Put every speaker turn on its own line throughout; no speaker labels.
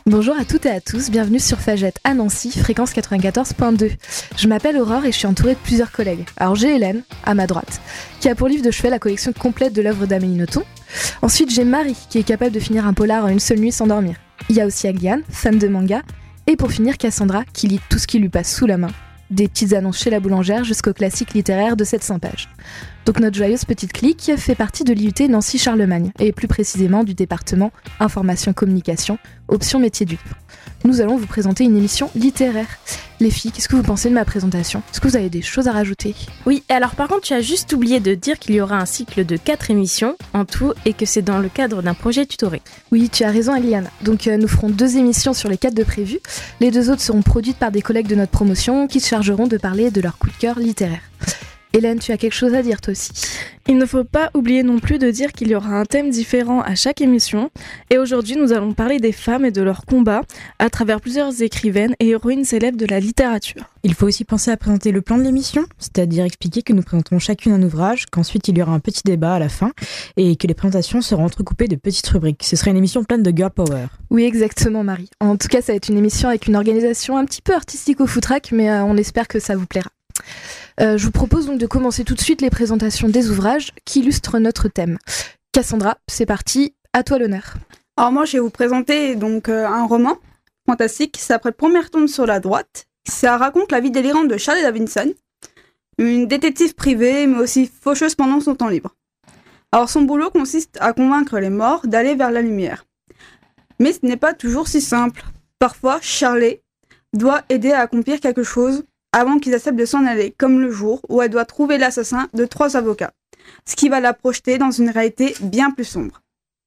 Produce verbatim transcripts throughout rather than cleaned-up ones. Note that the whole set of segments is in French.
Bonjour à toutes et à tous, bienvenue sur Fagette à Nancy, fréquence quatre-vingt-quatorze virgule deux. Je m'appelle Aurore et je suis entourée de plusieurs collègues. Alors j'ai Hélène, à ma droite, qui a pour livre de chevet la collection complète de l'œuvre d'Amélie Nothomb. Ensuite j'ai Marie, qui est capable de finir un polar en une seule nuit sans dormir. Il y a aussi Agliane, fan de manga. Et pour finir Cassandra, qui lit tout ce qui lui passe sous la main. Des petites annonces chez la boulangère jusqu'aux classiques littéraires de sept cents pages. Donc notre joyeuse petite clique fait partie de l'I U T Nancy-Charlemagne, et plus précisément du département Information-Communication, option métier du livre. Nous allons vous présenter une émission littéraire. Les filles, qu'est-ce que vous pensez de ma présentation ? Est-ce que vous avez des choses à rajouter ?
Oui, alors par contre tu as juste oublié de dire qu'il y aura un cycle de quatre émissions en tout et que c'est dans le cadre d'un projet tutoré.
Oui, tu as raison Agliane. Donc euh, nous ferons deux émissions sur les quatre de prévues. Les deux autres seront produites par des collègues de notre promotion qui se chargeront de parler de leur coup de cœur littéraire. Hélène, tu as quelque chose à dire toi aussi ?
Il ne faut pas oublier non plus de dire qu'il y aura un thème différent à chaque émission. Et aujourd'hui, nous allons parler des femmes et de leurs combats à travers plusieurs écrivaines et héroïnes célèbres de la littérature.
Il faut aussi penser à présenter le plan de l'émission, c'est-à-dire expliquer que nous présenterons chacune un ouvrage, qu'ensuite il y aura un petit débat à la fin et que les présentations seront entrecoupées de petites rubriques. Ce sera une émission pleine de girl power.
Oui, exactement Marie. En tout cas, ça va être une émission avec une organisation un petit peu artistique au footrack, mais euh, on espère que ça vous plaira. Euh, je vous propose donc de commencer tout de suite les présentations des ouvrages qui illustrent notre thème. Cassandra, c'est parti, à toi l'honneur.
Alors moi je vais vous présenter donc euh, un roman fantastique qui s'appelle Première tombe sur la droite. Ça raconte la vie délirante de Charlie Davidson, une détective privée mais aussi faucheuse pendant son temps libre. Alors son boulot consiste à convaincre les morts d'aller vers la lumière. Mais ce n'est pas toujours si simple. Parfois Charlie doit aider à accomplir quelque chose avant qu'ils acceptent de s'en aller, comme le jour où elle doit trouver l'assassin de trois avocats, ce qui va la projeter dans une réalité bien plus sombre.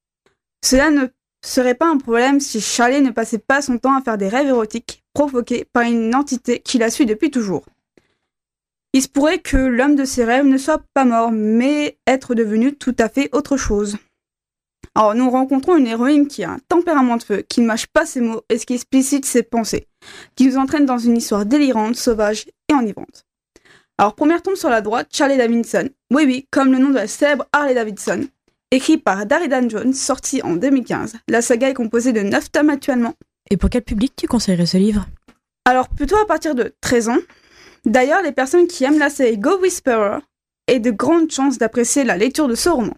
Cela ne serait pas un problème si Charlie ne passait pas son temps à faire des rêves érotiques provoqués par une entité qui la suit depuis toujours. Il se pourrait que l'homme de ses rêves ne soit pas mort, mais être devenu tout à fait autre chose. Alors nous rencontrons une héroïne qui a un tempérament de feu, qui ne mâche pas ses mots et qui explicite ses pensées, qui nous entraîne dans une histoire délirante, sauvage et enivrante. Alors première tombe sur la droite, Charlie Davidson, oui oui, comme le nom de la célèbre Harley Davidson, écrit par Darren Jones, sorti en deux mille quinze. La saga est composée de neuf tomes actuellement.
Et pour quel public tu conseillerais ce livre ?
Alors plutôt à partir de treize ans. D'ailleurs, les personnes qui aiment la série Go Whisperer aient de grandes chances d'apprécier la lecture de ce roman.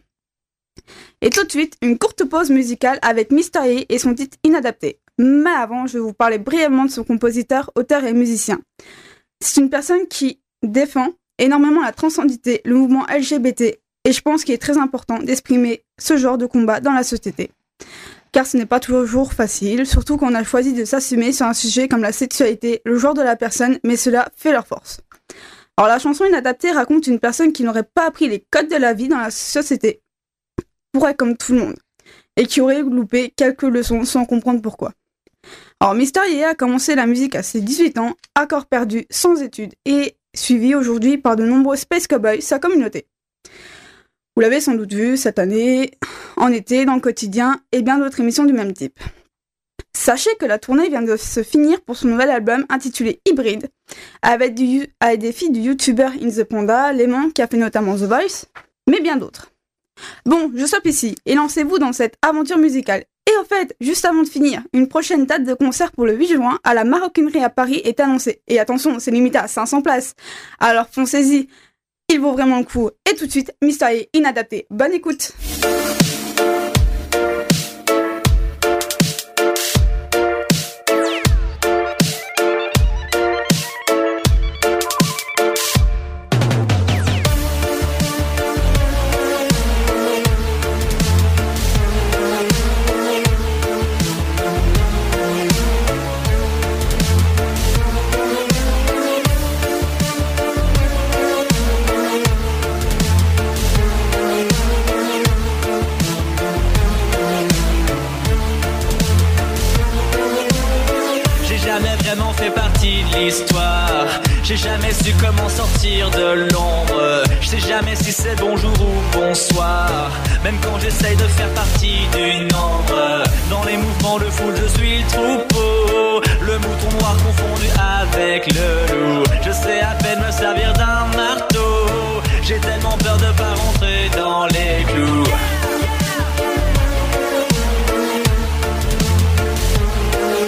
Et tout de suite, une courte pause musicale avec Mystery et son titre Inadapté. Mais avant, je vais vous parler brièvement de son compositeur, auteur et musicien. C'est une personne qui défend énormément la transcendité, le mouvement L G B T, et je pense qu'il est très important d'exprimer ce genre de combat dans la société. Car ce n'est pas toujours facile, surtout quand on a choisi de s'assumer sur un sujet comme la sexualité, le genre de la personne, mais cela fait leur force. Alors la chanson Inadaptée raconte une personne qui n'aurait pas appris les codes de la vie dans la société, pourrait comme tout le monde, et qui aurait loupé quelques leçons sans comprendre pourquoi. Alors Mister Yé a commencé la musique à ses dix-huit ans, à corps perdu, sans études, et suivi aujourd'hui par de nombreux Space Cowboys, sa communauté. Vous l'avez sans doute vu cette année, en été, dans le quotidien, et bien d'autres émissions du même type. Sachez que la tournée vient de se finir pour son nouvel album intitulé Hybrid, avec, du, avec des filles du youtubeur In The Panda, Léman, qui a fait notamment The Voice, mais bien d'autres. Bon, je stoppe ici, et lancez-vous dans cette aventure musicale. Et au fait, juste avant de finir, une prochaine date de concert pour le huit juin à la Maroquinerie à Paris est annoncée. Et attention, c'est limité à cinq cents places. Alors foncez-y, il vaut vraiment le coup. Et tout de suite, Mystery Yé, Inadapté. Bonne écoute.
J'ai jamais su comment sortir de l'ombre. Je sais jamais si c'est bonjour ou bonsoir. Même quand j'essaye de faire partie du nombre. Dans les mouvements de foule, je suis le troupeau. Le mouton noir confondu avec le loup. Je sais à peine me servir d'un marteau. J'ai tellement peur de pas rentrer dans les clous.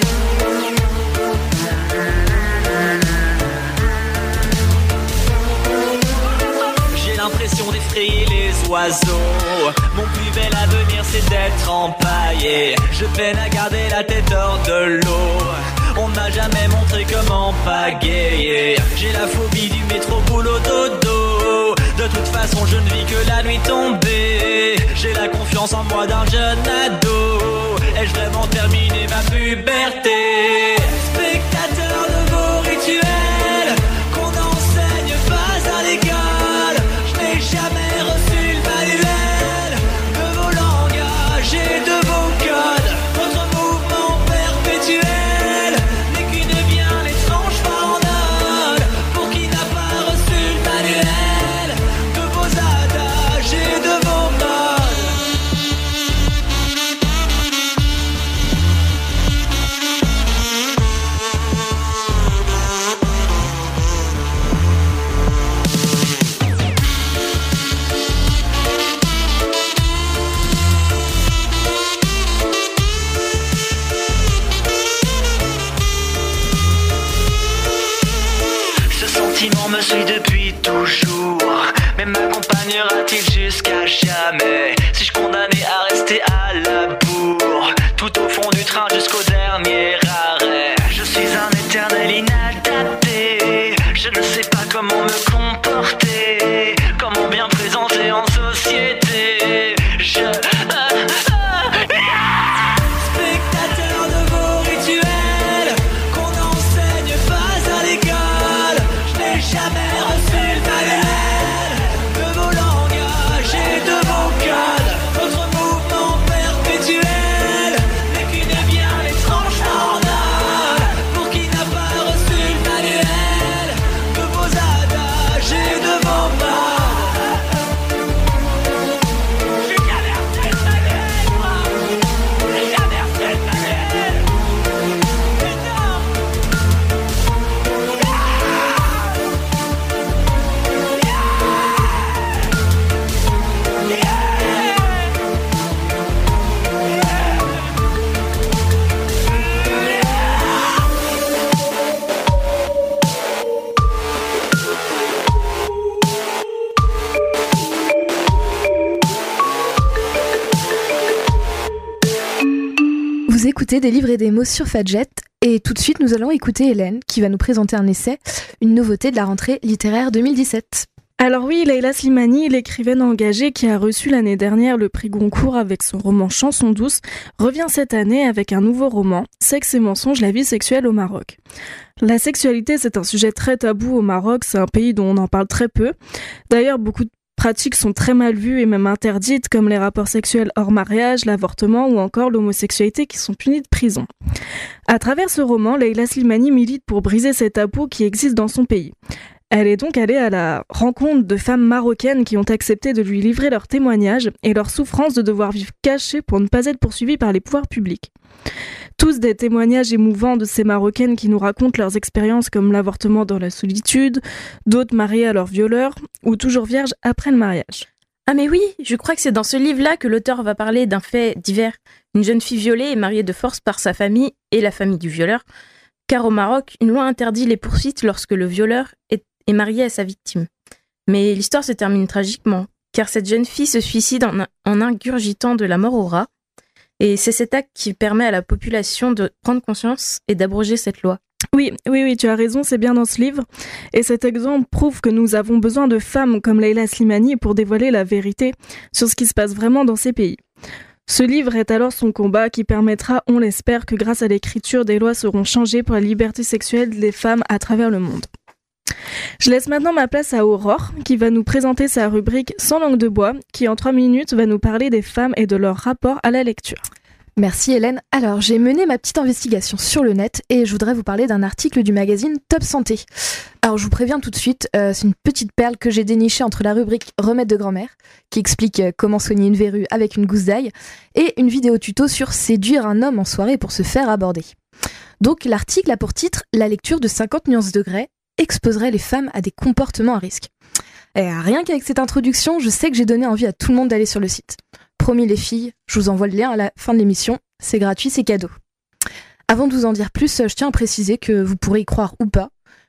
effrayer les oiseaux. Mon plus bel avenir c'est d'être empaillé. Je peine à garder la tête hors de l'eau. On m'a jamais montré comment pagayer. J'ai la phobie du métro boulot dodo. De toute façon je ne vis que la nuit tombée. J'ai la confiance en moi d'un jeune ado. Ai-je vraiment terminé ma puberté? Spectateur de vos rituels qu'on n'enseigne pas à l'école. Je n'ai jamais reçu le manuel de vos langages et de vos codes. Votre mouvement perpétuel n'est qu'une bien étrange farandole pour qui n'a pas reçu le manuel de vos adages et de vos modes. Ce sentiment me suit depuis toujours, mais m'accompagnera-t-il jusqu'à jamais? Suis-je condamné à rester à la bourre, tout au fond du train jusqu'au dernier arrêt? Je suis un éternel inadapté. Je ne sais pas comment me comporter, comment bien présenter en société. Je... ah, ah, ah. Spectateur de vos rituels qu'on n'enseigne pas à l'école. Je n'ai jamais reçu le manuel de vos langages et de vos codes. Votre mouvement perpétuel n'est qu'une bien étrange farandole pour qui n'a pas reçu le manuel de vos adages et de vos modes. J'ai jamais reçu le manuel, moi. J'ai jamais reçu le manuel. Putain.
Vous écoutez Des livres et des mots sur Fadjet, et tout de suite nous allons écouter Hélène qui va nous présenter un essai, une nouveauté de la rentrée littéraire deux mille dix-sept.
Alors oui, Leila Slimani, l'écrivaine engagée qui a reçu l'année dernière le prix Goncourt avec son roman Chanson douce, revient cette année avec un nouveau roman, Sexe et mensonges, la vie sexuelle au Maroc. La sexualité, c'est un sujet très tabou au Maroc, c'est un pays dont on en parle très peu. D'ailleurs, beaucoup de pratiques sont très mal vues et même interdites, comme les rapports sexuels hors mariage, l'avortement ou encore l'homosexualité qui sont punis de prison. À travers ce roman, Leila Slimani milite pour briser ces tabous qui existent dans son pays. Elle est donc allée à la rencontre de femmes marocaines qui ont accepté de lui livrer leurs témoignages et leur souffrance de devoir vivre cachées pour ne pas être poursuivies par les pouvoirs publics. Tous des témoignages émouvants de ces Marocaines qui nous racontent leurs expériences comme l'avortement dans la solitude, d'autres mariées à leurs violeurs ou toujours vierges après le mariage.
Ah mais oui, je crois que c'est dans ce livre-là que l'auteur va parler d'un fait divers. Une jeune fille violée est mariée de force par sa famille et la famille du violeur, car au Maroc, une loi interdit les poursuites lorsque le violeur est, est marié à sa victime. Mais l'histoire se termine tragiquement, car cette jeune fille se suicide en, en ingurgitant de la mort au rat, et c'est cet acte qui permet à la population de prendre conscience et d'abroger cette loi.
Oui, oui, oui, tu as raison, c'est bien dans ce livre. Et cet exemple prouve que nous avons besoin de femmes comme Leila Slimani pour dévoiler la vérité sur ce qui se passe vraiment dans ces pays. Ce livre est alors son combat qui permettra, on l'espère, que grâce à l'écriture, des lois seront changées pour la liberté sexuelle des femmes à travers le monde. Je laisse maintenant ma place à Aurore, qui va nous présenter sa rubrique Sans langue de bois, qui en trois minutes va nous parler des femmes et de leur rapport à la lecture.
Merci Hélène. Alors, j'ai mené ma petite investigation sur le net et je voudrais vous parler d'un article du magazine Top Santé. Alors, je vous préviens tout de suite, euh, c'est une petite perle que j'ai dénichée entre la rubrique Remède de grand-mère, qui explique euh, comment soigner une verrue avec une gousse d'ail, et une vidéo tuto sur séduire un homme en soirée pour se faire aborder. Donc, l'article a pour titre « La lecture de cinquante nuances degrés exposerait les femmes à des comportements à risque ». Et rien qu'avec cette introduction, je sais que j'ai donné envie à tout le monde d'aller sur le site. Promis les filles, je vous envoie le lien à la fin de l'émission, c'est gratuit, c'est cadeau. Avant de vous en dire plus, je tiens à préciser que vous pourrez y croire ou pas,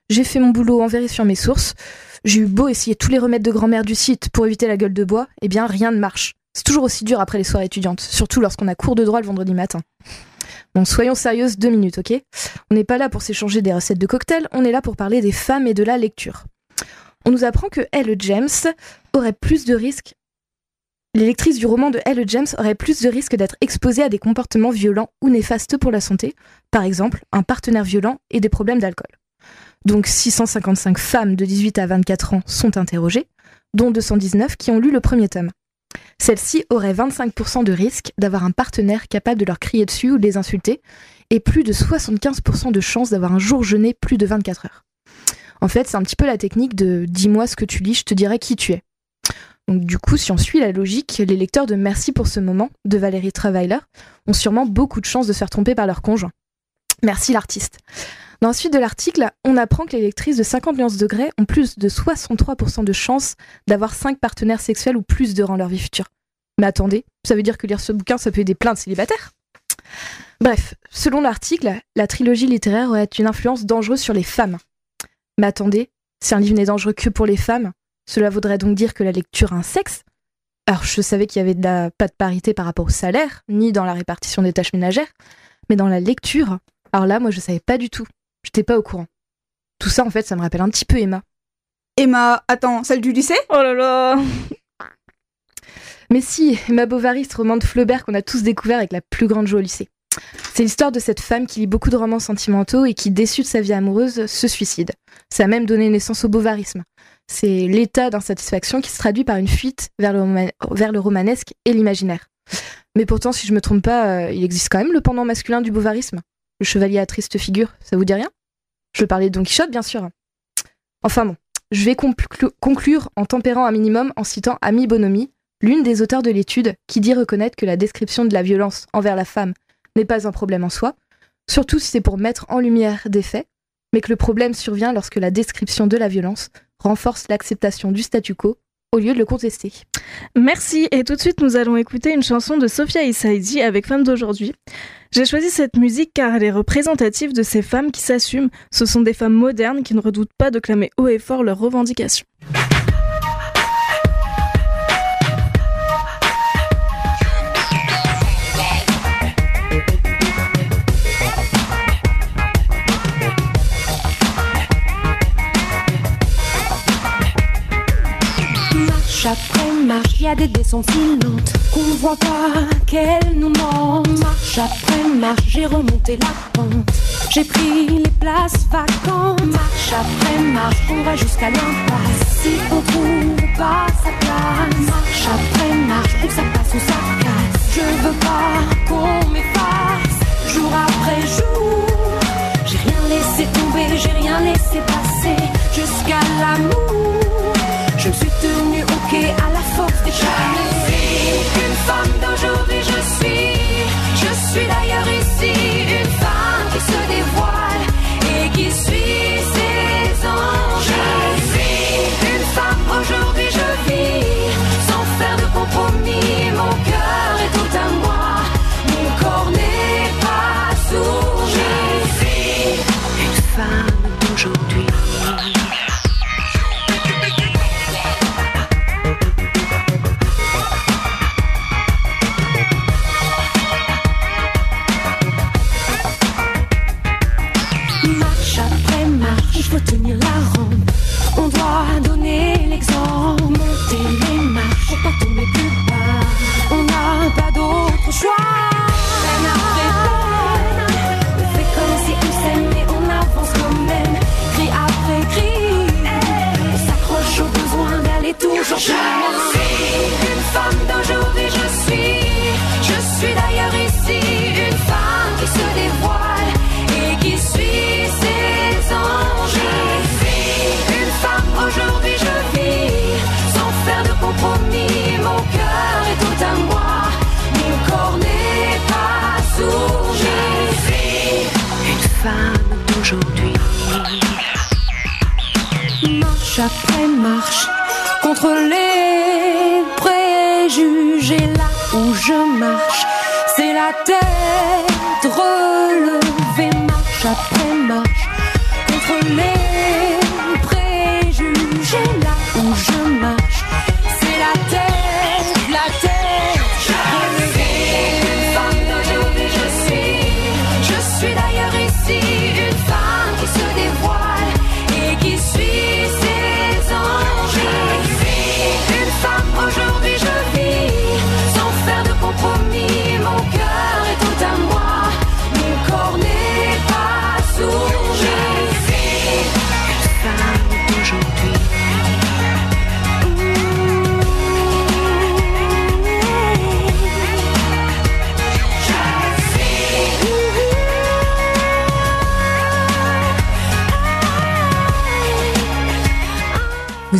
j'ai fait mon boulot en vérifiant mes sources. J'ai eu beau essayer tous les remèdes de grand-mère du site pour éviter la gueule de bois, eh bien rien ne marche. C'est toujours aussi dur après les soirées étudiantes, surtout lorsqu'on a cours de droit le vendredi matin. Bon, soyons sérieuses deux minutes, ok ? On n'est pas là pour s'échanger des recettes de cocktails, on est là pour parler des femmes et de la lecture. On nous apprend que Elle James aurait plus de risques. Les lectrices du roman de Elle James auraient plus de risques d'être exposées à des comportements violents ou néfastes pour la santé, par exemple un partenaire violent et des problèmes d'alcool. Donc six cent cinquante-cinq femmes de dix-huit à vingt-quatre ans sont interrogées, dont deux cent dix-neuf qui ont lu le premier tome. Celles-ci auraient vingt-cinq pour cent de risque d'avoir un partenaire capable de leur crier dessus ou de les insulter, et plus de soixante-quinze pour cent de chances d'avoir un jour jeûné plus de vingt-quatre heures. En fait, c'est un petit peu la technique de « dis-moi ce que tu lis, je te dirai qui tu es ». Donc du coup, si on suit la logique, les lecteurs de Merci pour ce moment, de Valérie Travailer, ont sûrement beaucoup de chances de se faire tromper par leur conjoint. Merci l'artiste. Dans la suite de l'article, on apprend que les lectrices de cinquante nuances degrés ont plus de soixante-trois pour cent de chances d'avoir cinq partenaires sexuels ou plus durant leur vie future. Mais attendez, ça veut dire que lire ce bouquin, ça peut aider plein de célibataires ? Bref, selon l'article, la trilogie littéraire aurait une influence dangereuse sur les femmes. Mais attendez, si un livre n'est dangereux que pour les femmes, cela voudrait donc dire que la lecture a un sexe ? Alors je savais qu'il y avait de la, pas de parité par rapport au salaire, ni dans la répartition des tâches ménagères, mais dans la lecture, alors là, moi je savais pas du tout. J'étais pas au courant. Tout ça, en fait, ça me rappelle un petit peu Emma.
Emma, attends, celle du lycée ?
Oh là là.
Mais si, Emma Bovary, ce roman de Flaubert qu'on a tous découvert avec la plus grande joie au lycée. C'est l'histoire de cette femme qui lit beaucoup de romans sentimentaux et qui, déçue de sa vie amoureuse, se suicide. Ça a même donné naissance au bovarisme. C'est l'état d'insatisfaction qui se traduit par une fuite vers le, roman- vers le romanesque et l'imaginaire. Mais pourtant, si je me trompe pas, euh, il existe quand même le pendant masculin du bovarisme. Le chevalier à triste figure, ça vous dit rien ? Je parlais de Don Quichotte, bien sûr. Enfin bon, je vais conclu- conclure en tempérant un minimum en citant Amy Bonomi, l'une des auteurs de l'étude, qui dit reconnaître que la description de la violence envers la femme n'est pas un problème en soi, surtout si c'est pour mettre en lumière des faits, mais que le problème survient lorsque la description de la violence renforce l'acceptation du statu quo au lieu de le contester.
Merci, et tout de suite nous allons écouter une chanson de Sophia Issaidi avec Femmes d'aujourd'hui. J'ai choisi cette musique car elle est représentative de ces femmes qui s'assument. Ce sont des femmes modernes qui ne redoutent pas de clamer haut et fort leurs revendications.
Après marche, y a des descentes si lentes qu'on voit pas qu'elles nous mentent. Marche après marche, j'ai remonté la pente, j'ai pris les places vacantes. Marche après marche, on va jusqu'à l'impasse si on trouve pas sa place. Marche après marche, où ça passe ou ça casse. Je veux pas qu'on m'efface, jour après jour. J'ai rien laissé tomber, j'ai rien laissé passer, jusqu'à l'amour. Je me suis tenue au quai à la force des charmes. Je suis une femme d'aujourd'hui, je suis. Je suis d'ailleurs ici, une femme qui se dévoile et qui suit ses anges. Je suis une femme aujourd'hui, je vis sans faire de compromis. Mon cœur est tout à moi, mon corps n'est pas sourd. Je suis une femme d'aujourd'hui. Tenir la rampe, on doit donner l'exemple, monter les marches pour pas tomber plus bas. On n'a pas d'autre choix. Peine après peine, on fait comme si on s'aime mais on avance quand même. Cri après cri, on s'accroche au besoin d'aller toujours plus loin. Je suis une femme d'aujourd'hui, je suis. Je suis d'ailleurs ici une femme qui se dévoile et qui suit ses anges. Aujourd'hui je vis sans faire de compromis. Mon cœur est tout à moi, mon corps n'est pas sourd. Je suis une femme d'aujourd'hui. Marche après marche contre les préjugés. Là où je marche, c'est la tête relevée. Marche après marche contre les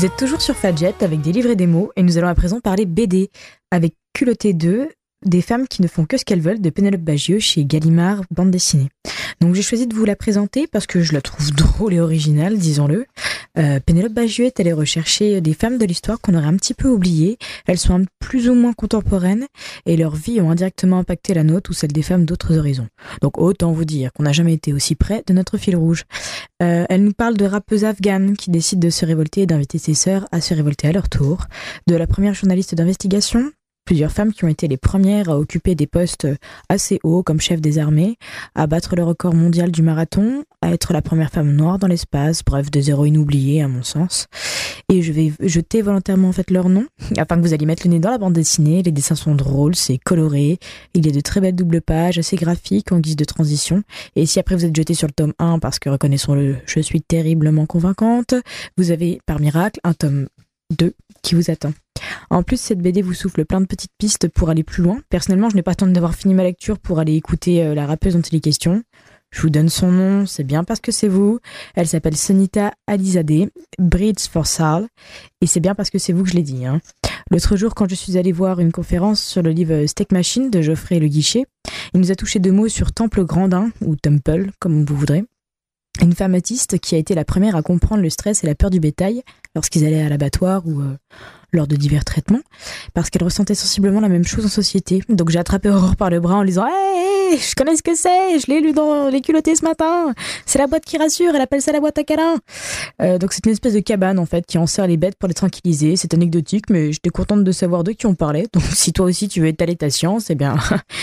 Vous êtes toujours sur Fadjet avec des livres et des mots et nous allons à présent parler B D avec Culotté deux, des femmes qui ne font que ce qu'elles veulent de Pénélope Bagieux chez Gallimard Bande Dessinée. Donc j'ai choisi de vous la présenter parce que je la trouve drôle et originale, disons-le. Euh, Pénélope Bagieux est allée rechercher des femmes de l'histoire qu'on aurait un petit peu oubliées. Elles sont plus ou moins contemporaines et leurs vies ont indirectement impacté la nôtre ou celle des femmes d'autres horizons. Donc autant vous dire qu'on n'a jamais été aussi près de notre fil rouge. Euh, elle nous parle de rappeuses afghanes qui décident de se révolter et d'inviter ses sœurs à se révolter à leur tour, de la première journaliste d'investigation, plusieurs femmes qui ont été les premières à occuper des postes assez hauts comme chef des armées, à battre le record mondial du marathon, à être la première femme noire dans l'espace, bref, des héroïnes oubliées à mon sens. Et je vais jeter volontairement en fait leur nom, afin que vous alliez mettre le nez dans la bande dessinée. Les dessins sont drôles, c'est coloré, il y a de très belles doubles pages, assez graphiques en guise de transition. Et si après vous êtes jeté sur le tome un, parce que reconnaissons-le, je suis terriblement convaincante, vous avez par miracle un tome deux qui vous attend. En plus, cette B D vous souffle plein de petites pistes pour aller plus loin. Personnellement, je n'ai pas attendu d'avoir fini ma lecture pour aller écouter euh, la rappeuse dont il est question. Je vous donne son nom, c'est bien parce que c'est vous. Elle s'appelle Sonita Alizadeh, Bridge for Sal, et c'est bien parce que c'est vous que je l'ai dit. Hein. L'autre jour, quand je suis allée voir une conférence sur le livre Steak Machine de Geoffrey Le Guichet, il nous a touché deux mots sur Temple Grandin, ou Temple, comme vous voudrez. Une femme autiste qui a été la première à comprendre le stress et la peur du bétail lorsqu'ils allaient à l'abattoir ou euh, lors de divers traitements, parce qu'elle ressentait sensiblement la même chose en société. Donc j'ai attrapé Aurore par le bras en lui disant hey, « Hey, je connais ce que c'est, je l'ai lu dans Les Culottés ce matin, c'est la boîte qui rassure, elle appelle ça la boîte à câlins. Euh, » Donc c'est une espèce de cabane en fait qui enserre les bêtes pour les tranquilliser. C'est anecdotique, mais j'étais contente de savoir de qui on parlait. Donc si toi aussi tu veux étaler ta science, eh bien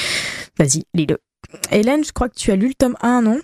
vas-y, lis-le. Hélène, je crois que tu as lu le tome un, non ?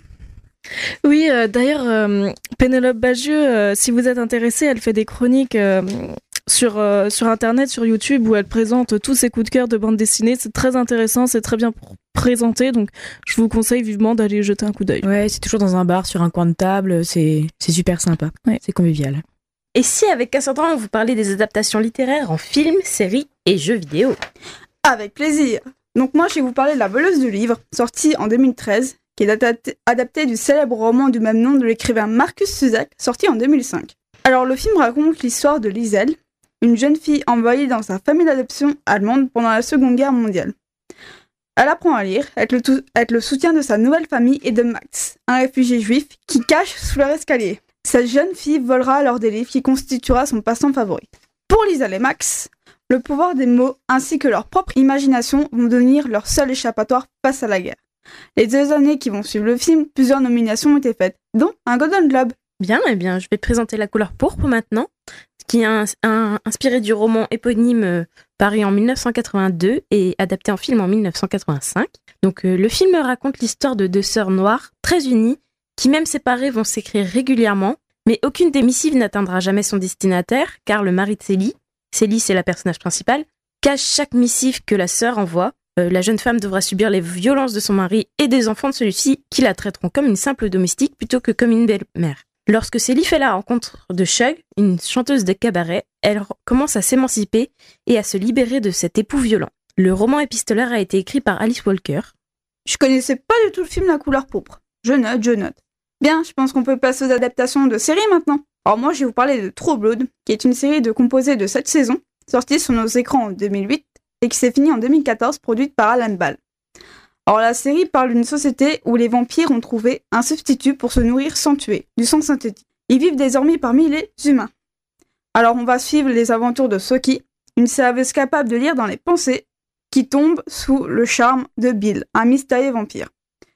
Oui, euh, d'ailleurs, euh, Pénélope Bagieux, euh, si vous êtes intéressé, elle fait des chroniques euh, sur, euh, sur Internet, sur YouTube, où elle présente tous ses coups de cœur de bande dessinée. C'est très intéressant, c'est très bien pr- présenté, donc je vous conseille vivement d'aller jeter un coup d'œil.
Ouais, c'est toujours dans un bar, sur un coin de table, c'est, c'est super sympa, ouais. C'est convivial.
Et si avec Cassandra, on vous parlait des adaptations littéraires en films, séries et jeux vidéo ?
Avec plaisir. Donc moi, je vais vous parler de La Voleuse du Livre, sortie en deux mille treize, qui est adapté, adapté du célèbre roman du même nom de l'écrivain Marcus Zusak, sorti en deux mille cinq. Alors le film raconte l'histoire de Liesel, une jeune fille envoyée dans sa famille d'adoption allemande pendant la Seconde Guerre mondiale. Elle apprend à lire, avec le, tout, avec le soutien de sa nouvelle famille et de Max, un réfugié juif qui cache sous leur escalier. Cette jeune fille volera alors des livres qui constituera son passe-temps favori. Pour Liesel et Max, le pouvoir des mots ainsi que leur propre imagination vont devenir leur seul échappatoire face à la guerre. Les deux années qui vont suivre le film, plusieurs nominations ont été faites, dont un Golden Globe.
Bien, eh bien, je vais présenter La couleur pourpre maintenant, qui est un, un, inspiré du roman éponyme euh, paru en dix-neuf cent quatre-vingt-deux et adapté en film en dix-neuf cent quatre-vingt-cinq. Donc, euh, le film raconte l'histoire de deux sœurs noires, très unies, qui même séparées vont s'écrire régulièrement, mais aucune des missives n'atteindra jamais son destinataire, car le mari de Célie, Célie c'est la personnage principale, cache chaque missive que la sœur envoie. Euh, la jeune femme devra subir les violences de son mari et des enfants de celui-ci, qui la traiteront comme une simple domestique plutôt que comme une belle-mère. Lorsque Célie fait la rencontre de Shug, une chanteuse de cabaret, elle commence à s'émanciper et à se libérer de cet époux violent. Le roman épistolaire a été écrit par Alice Walker.
Je connaissais pas du tout le film La couleur pourpre. Je note, je note. Bien, je pense qu'on peut passer aux adaptations de séries maintenant. Alors moi, je vais vous parler de True Blood, qui est une série de composée de sept saisons, sortie sur nos écrans en deux mille huit, et qui s'est finie en deux mille quatorze, produite par Alan Ball. Alors la série parle d'une société où les vampires ont trouvé un substitut pour se nourrir sans tuer, du sang synthétique. Ils vivent désormais parmi les humains. Alors on va suivre les aventures de Soki, une serveuse capable de lire dans les pensées, qui tombe sous le charme de Bill, un mystérieux vampire.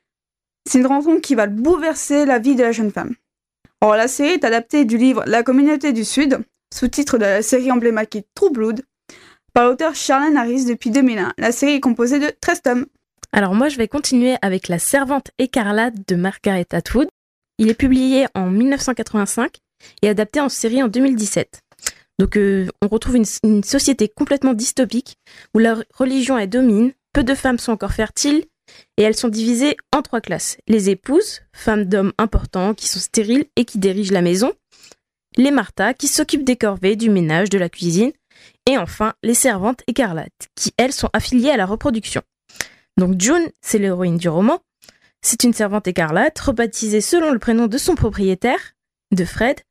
C'est une rencontre qui va bouleverser la vie de la jeune femme. Alors la série est adaptée du livre La communauté du Sud, sous-titre de la série emblématique True Blood, par l'auteur Charlene Harris depuis deux mille un. La série est composée de treize tomes.
Alors moi, je vais continuer avec La Servante écarlate de Margaret Atwood. Il est publié en dix-neuf cent quatre-vingt-cinq et adapté en série en deux mille dix-sept. Donc euh, on retrouve une, une société complètement dystopique où la religion elle domine, peu de femmes sont encore fertiles et elles sont divisées en trois classes. Les épouses, femmes d'hommes importants qui sont stériles et qui dirigent la maison. Les Martha qui s'occupent des corvées, du ménage, de la cuisine. Et enfin, les servantes écarlates, qui, elles, sont affiliées à la reproduction. Donc June, c'est l'héroïne du roman. C'est une servante écarlate, rebaptisée selon le prénom de son propriétaire, de Fred,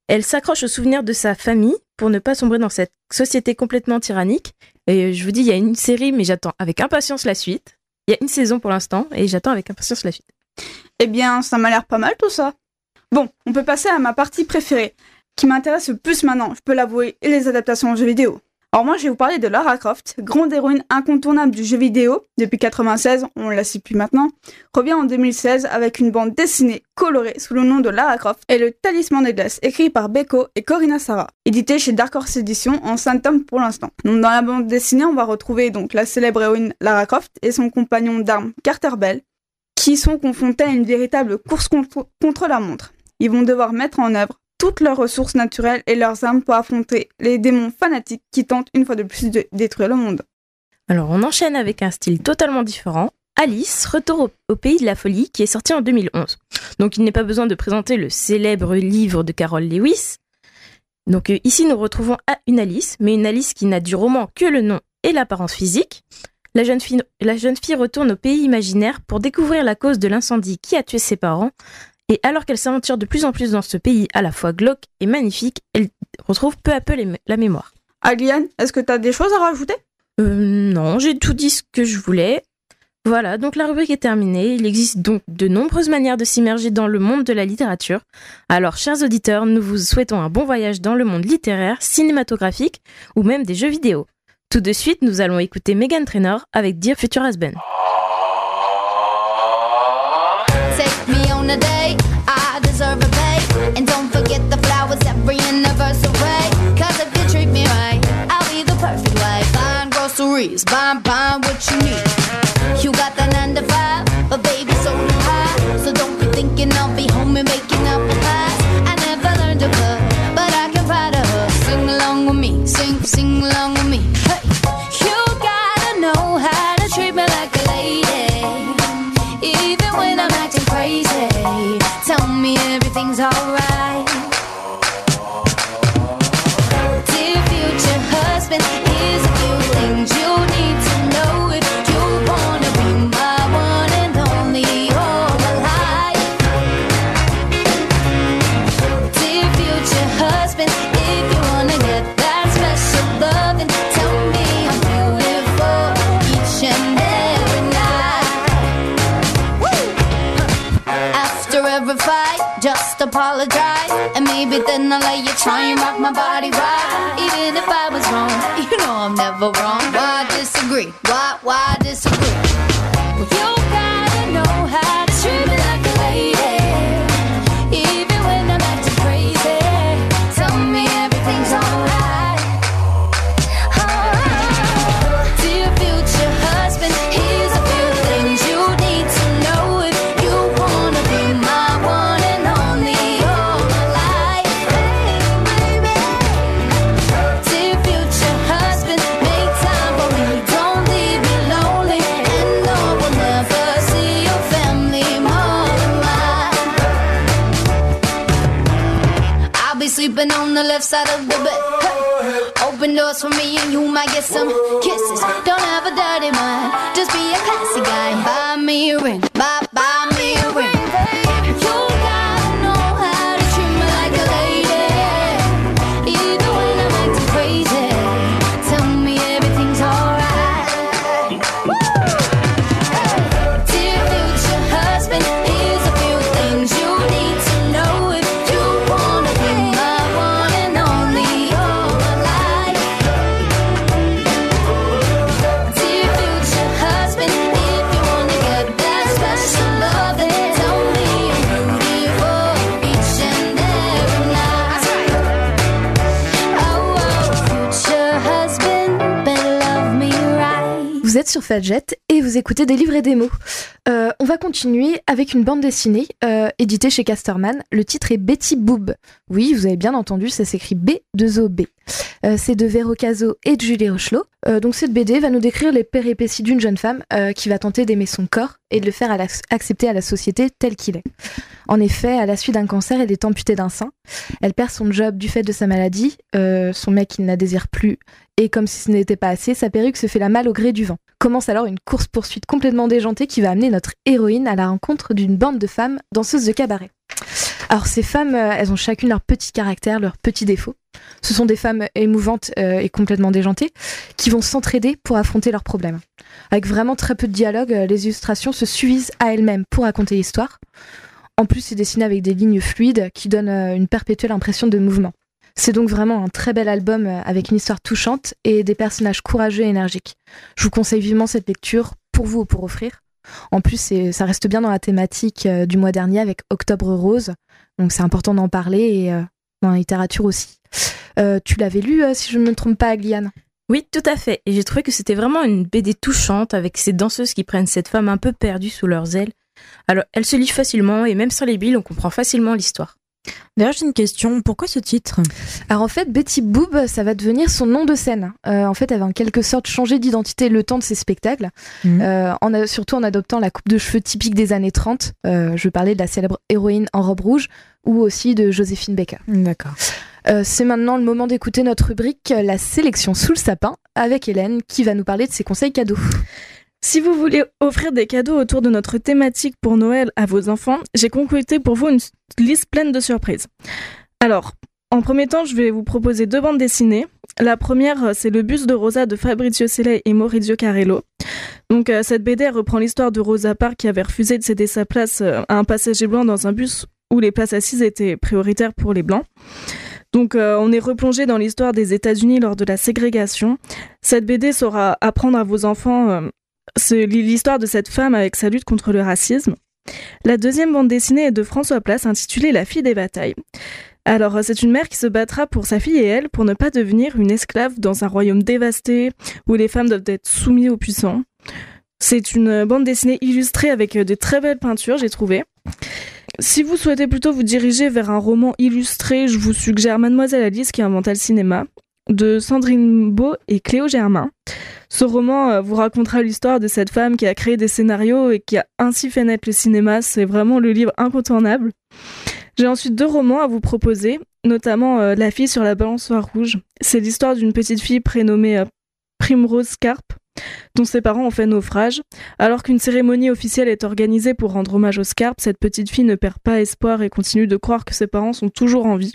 Elle s'accroche aux souvenirs de sa famille pour ne pas sombrer dans cette société complètement tyrannique. Et je vous dis, il y a une série, mais j'attends avec impatience la suite. Il y a une saison pour l'instant, et j'attends avec impatience la suite.
Eh bien, ça m'a l'air pas mal tout ça. Bon, on peut passer à ma partie préférée, qui m'intéresse le plus maintenant, je peux l'avouer, et les adaptations en jeux vidéo. Alors moi, je vais vous parler de Lara Croft, grande héroïne incontournable du jeu vidéo, depuis quatre-vingt-seize, on ne la cite plus maintenant, revient en deux mille seize avec une bande dessinée colorée sous le nom de Lara Croft et le Talisman des Glaces, écrit par Beko et Corina Sarah, édité chez Dark Horse Editions en cinq tomes pour l'instant. Donc dans la bande dessinée, on va retrouver donc la célèbre héroïne Lara Croft et son compagnon d'armes Carter Bell, qui sont confrontés à une véritable course contre, contre la montre. Ils vont devoir mettre en œuvre toutes leurs ressources naturelles et leurs armes pour affronter les démons fanatiques qui tentent une fois de plus de détruire le monde.
Alors on enchaîne avec un style totalement différent. Alice, Retour au, au pays de la folie, qui est sorti en deux mille onze. Donc il n'est pas besoin de présenter le célèbre livre de Carol Lewis. Donc euh, ici nous retrouvons une Alice, mais une Alice qui n'a du roman que le nom et l'apparence physique. La jeune fille, la jeune fille retourne au pays imaginaire pour découvrir la cause de l'incendie qui a tué ses parents. Et alors qu'elle s'aventure de plus en plus dans ce pays à la fois glauque et magnifique, elle retrouve peu à peu les, la mémoire.
Agliane, est-ce que tu as des choses à rajouter ?
euh, Non, j'ai tout dit ce que je voulais. Voilà, donc la rubrique est terminée. Il existe donc de nombreuses manières de s'immerger dans le monde de la littérature. Alors, chers auditeurs, nous vous souhaitons un bon voyage dans le monde littéraire, cinématographique ou même des jeux vidéo. Tout de suite, nous allons écouter Meghan Trainor avec Dear Future Husband.
Take me on a date, I deserve a pay. And don't forget the flowers every anniversary. Cause if you treat me right, I'll be the perfect wife. Buying groceries, buying, buying what you need. You got the nine to five, but baby so do I. So don't be thinking I'll be home and making apple pies. I never learned to cook, but I can buy the hook. Sing along with me, sing, sing along with me. Hey, you gotta know how to treat me like a lady. Even when I'm acting crazy, tell me everything's alright. Dear future husband, here's a few things you need to know if you wanna be my one and only all my life. Dear future husband, if you wanna get that special love, then tell me I'm beautiful each and every night. After every fight, just apologize, and maybe then I'll let you try and rock my body right. Even if I was wrong, you know I'm never wrong. Why disagree? Why, why disagree? Well, you gotta know how to treat me like a lady. Even when I'm acting crazy, tell me everything's alright. Oh, dear future husband, here's a few things you need to know if you wanna be my one and only all my life. Dear future husband, make time for me, don't leave me lonely, and no, we'll never see your family more than mine. I'll be sleeping on the left side of the bed. Hey, open doors for me and you might get some kisses. Don't have a dirty mind, just be a classy guy. Buy me a ring, buy, buy me a ring. You gotta know how to treat me like a lady. Even when I'm acting crazy, tell me everything's alright. Dear future husband, here's a few things you need to know if you wanna be my one and only all my life. Dear future husband, if you wanna get that special love, then tell me I'm beautiful each and every night. Oh, oh, future husband, better love me right.
Vous êtes sur Fadjet et vous écoutez des livres et des mots. Euh, on va continuer avec une bande dessinée euh, éditée chez Casterman. Le titre est Betty Boop. Oui, vous avez bien entendu, ça s'écrit B deux O B. Euh, c'est de Vero Caso et de Julie Rochelot. Euh, donc cette B D va nous décrire les péripéties d'une jeune femme euh, qui va tenter d'aimer son corps et de le faire à la- accepter à la société tel qu'il est. En effet, à la suite d'un cancer, elle est amputée d'un sein. Elle perd son job du fait de sa maladie. Euh, son mec, il ne la désire plus. Et comme si ce n'était pas assez, sa perruque se fait la malle au gré du vent. Commence alors une course-poursuite complètement déjantée qui va amener notre héroïne à la rencontre d'une bande de femmes danseuses de cabaret. Alors ces femmes, euh, elles ont chacune leur petit caractère, leurs petits défauts. Ce sont des femmes émouvantes euh, et complètement déjantées qui vont s'entraider pour affronter leurs problèmes. Avec vraiment très peu de dialogue, euh, les illustrations se suffisent à elles-mêmes pour raconter l'histoire. En plus, c'est dessiné avec des lignes fluides qui donnent euh, une perpétuelle impression de mouvement. C'est donc vraiment un très bel album euh, avec une histoire touchante et des personnages courageux et énergiques. Je vous conseille vivement cette lecture pour vous ou pour offrir. En plus, c'est, ça reste bien dans la thématique euh, du mois dernier avec Octobre Rose, donc c'est important d'en parler et euh, dans la littérature aussi. Euh, tu l'avais lu, euh, si je ne me trompe pas, Gliane ?
Oui, tout à fait. Et j'ai trouvé que c'était vraiment une B D touchante avec ces danseuses qui prennent cette femme un peu perdue sous leurs ailes. Alors, elle se lit facilement et même sans les billes, on comprend facilement l'histoire.
D'ailleurs, j'ai une question. Pourquoi ce titre ?
Alors en fait, Betty Boob, ça va devenir son nom de scène. Euh, en fait, elle va en quelque sorte changer d'identité le temps de ses spectacles, mmh. euh, en a, surtout en adoptant la coupe de cheveux typique des années trente. Euh, je parlais de la célèbre héroïne en robe rouge ou aussi de Joséphine Baker.
D'accord.
Euh, c'est maintenant le moment d'écouter notre rubrique La sélection sous le sapin avec Hélène qui va nous parler de ses conseils cadeaux.
Si vous voulez offrir des cadeaux autour de notre thématique pour Noël à vos enfants, j'ai concocté pour vous une liste pleine de surprises. Alors, en premier temps, je vais vous proposer deux bandes dessinées. La première, c'est Le Bus de Rosa de Fabrizio Sellei et Maurizio Carello. Donc, euh, cette B D reprend l'histoire de Rosa Parks qui avait refusé de céder sa place euh, à un passager blanc dans un bus où les places assises étaient prioritaires pour les blancs. Donc euh, on est replongé dans l'histoire des États-Unis lors de la ségrégation. Cette B D saura apprendre à vos enfants euh, c'est l'histoire de cette femme avec sa lutte contre le racisme. La deuxième bande dessinée est de François Place intitulée La fille des batailles. Alors c'est une mère qui se battra pour sa fille et elle pour ne pas devenir une esclave dans un royaume dévasté où les femmes doivent être soumises aux puissants. C'est une bande dessinée illustrée avec de très belles peintures, j'ai trouvé. Si vous souhaitez plutôt vous diriger vers un roman illustré, je vous suggère Mademoiselle Alice qui inventa le cinéma, de Sandrine Beau et Cléo Germain. Ce roman vous racontera l'histoire de cette femme qui a créé des scénarios et qui a ainsi fait naître le cinéma. C'est vraiment le livre incontournable. J'ai ensuite deux romans à vous proposer, notamment euh, La fille sur la balançoire rouge. C'est l'histoire d'une petite fille prénommée euh, Primrose Carpe, dont ses parents ont fait naufrage. Alors qu'une cérémonie officielle est organisée pour rendre hommage aux Scarpes, cette petite fille ne perd pas espoir et continue de croire que ses parents sont toujours en vie.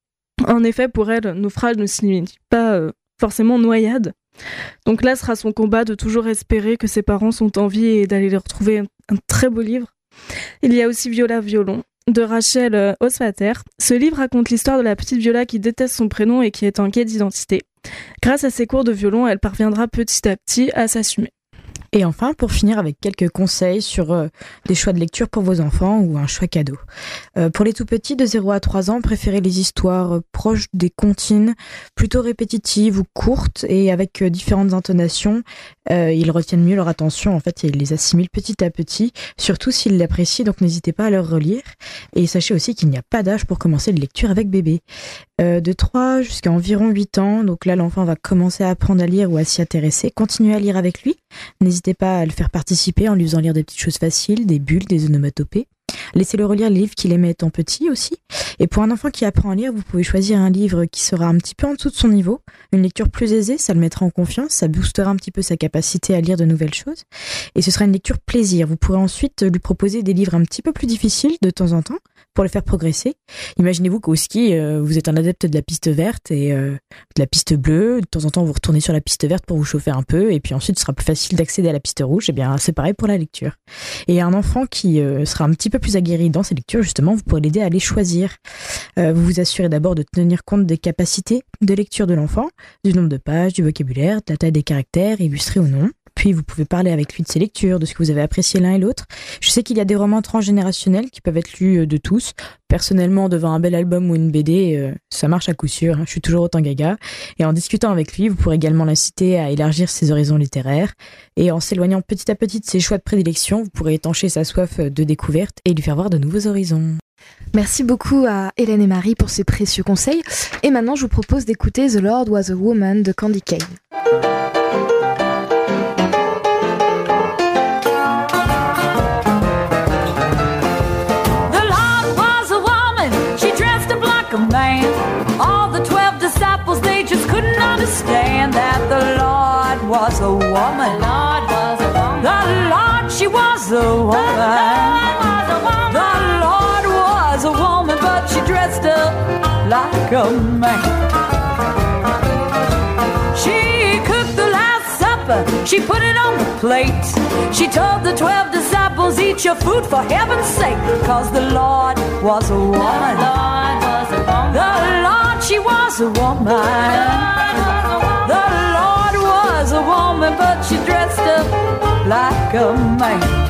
En effet, pour elle, naufrage ne signifie pas euh, forcément noyade. Donc là sera son combat de toujours espérer que ses parents sont en vie et d'aller les retrouver. Un très beau livre. Il y a aussi Viola Violon de Rachel euh, Osvater. Ce livre raconte l'histoire de la petite Viola qui déteste son prénom et qui est en quête d'identité. Grâce à ses cours de violon, elle parviendra petit à petit à s'assumer.
Et enfin, pour finir avec quelques conseils sur euh, des choix de lecture pour vos enfants ou un choix cadeau. Euh, pour les tout petits de zéro à trois ans, préférez les histoires euh, proches des comptines, plutôt répétitives ou courtes et avec euh, différentes intonations. Euh, ils retiennent mieux leur attention en fait et ils les assimilent petit à petit, surtout s'ils l'apprécient, donc n'hésitez pas à leur relire. Et sachez aussi qu'il n'y a pas d'âge pour commencer la lecture avec bébé. Euh, de trois jusqu'à environ huit ans, donc là l'enfant va commencer à apprendre à lire ou à s'y intéresser. Continuez à lire avec lui. N'hésitez pas à le faire participer en lui faisant lire des petites choses faciles, des bulles, des onomatopées. Laissez-le relire les livres qu'il aimait étant petit aussi. Et pour un enfant qui apprend à lire, vous pouvez choisir un livre qui sera un petit peu en dessous de son niveau. Une lecture plus aisée, ça le mettra en confiance, ça boostera un petit peu sa capacité à lire de nouvelles choses. Et ce sera une lecture plaisir. Vous pourrez ensuite lui proposer des livres un petit peu plus difficiles de temps en temps pour le faire progresser. Imaginez-vous qu'au ski, euh, vous êtes un adepte de la piste verte et euh, de la piste bleue. De temps en temps, vous retournez sur la piste verte pour vous chauffer un peu. Et puis ensuite, ce sera plus facile d'accéder à la piste rouge. Et bien, c'est pareil pour la lecture. Et un enfant qui euh, sera un petit peu plus aguerri dans ses lectures, justement, vous pourrez l'aider à les choisir. Euh, vous vous assurez d'abord de tenir compte des capacités de lecture de l'enfant, du nombre de pages, du vocabulaire, de la taille des caractères, illustrés ou non. Puis vous pouvez parler avec lui de ses lectures, de ce que vous avez apprécié l'un et l'autre. Je sais qu'il y a des romans transgénérationnels qui peuvent être lus de tous. Personnellement, devant un bel album ou une B D, euh, ça marche à coup sûr. Je suis toujours autant gaga. Et en discutant avec lui, vous pourrez également l'inciter à élargir ses horizons littéraires. Et en s'éloignant petit à petit de ses choix de prédilection, vous pourrez étancher sa soif de découverte et lui faire voir de nouveaux horizons.
Merci beaucoup à Hélène et Marie pour ces précieux conseils. Et maintenant, je vous propose d'écouter The Lord Was a Woman de Candy Cane.
Man. All the twelve disciples, they just couldn't understand that the Lord was a woman. The Lord was a woman. The Lord, she was a woman. The Lord was a woman. The Lord was a woman. like a man. She cooked the last supper, she put it on the plate. She told the twelve disciples, eat your food for heaven's sake. Cause the Lord was a woman. The Lord was a woman. The Lord, she was a woman. The Lord was a woman, but she dressed up like a man.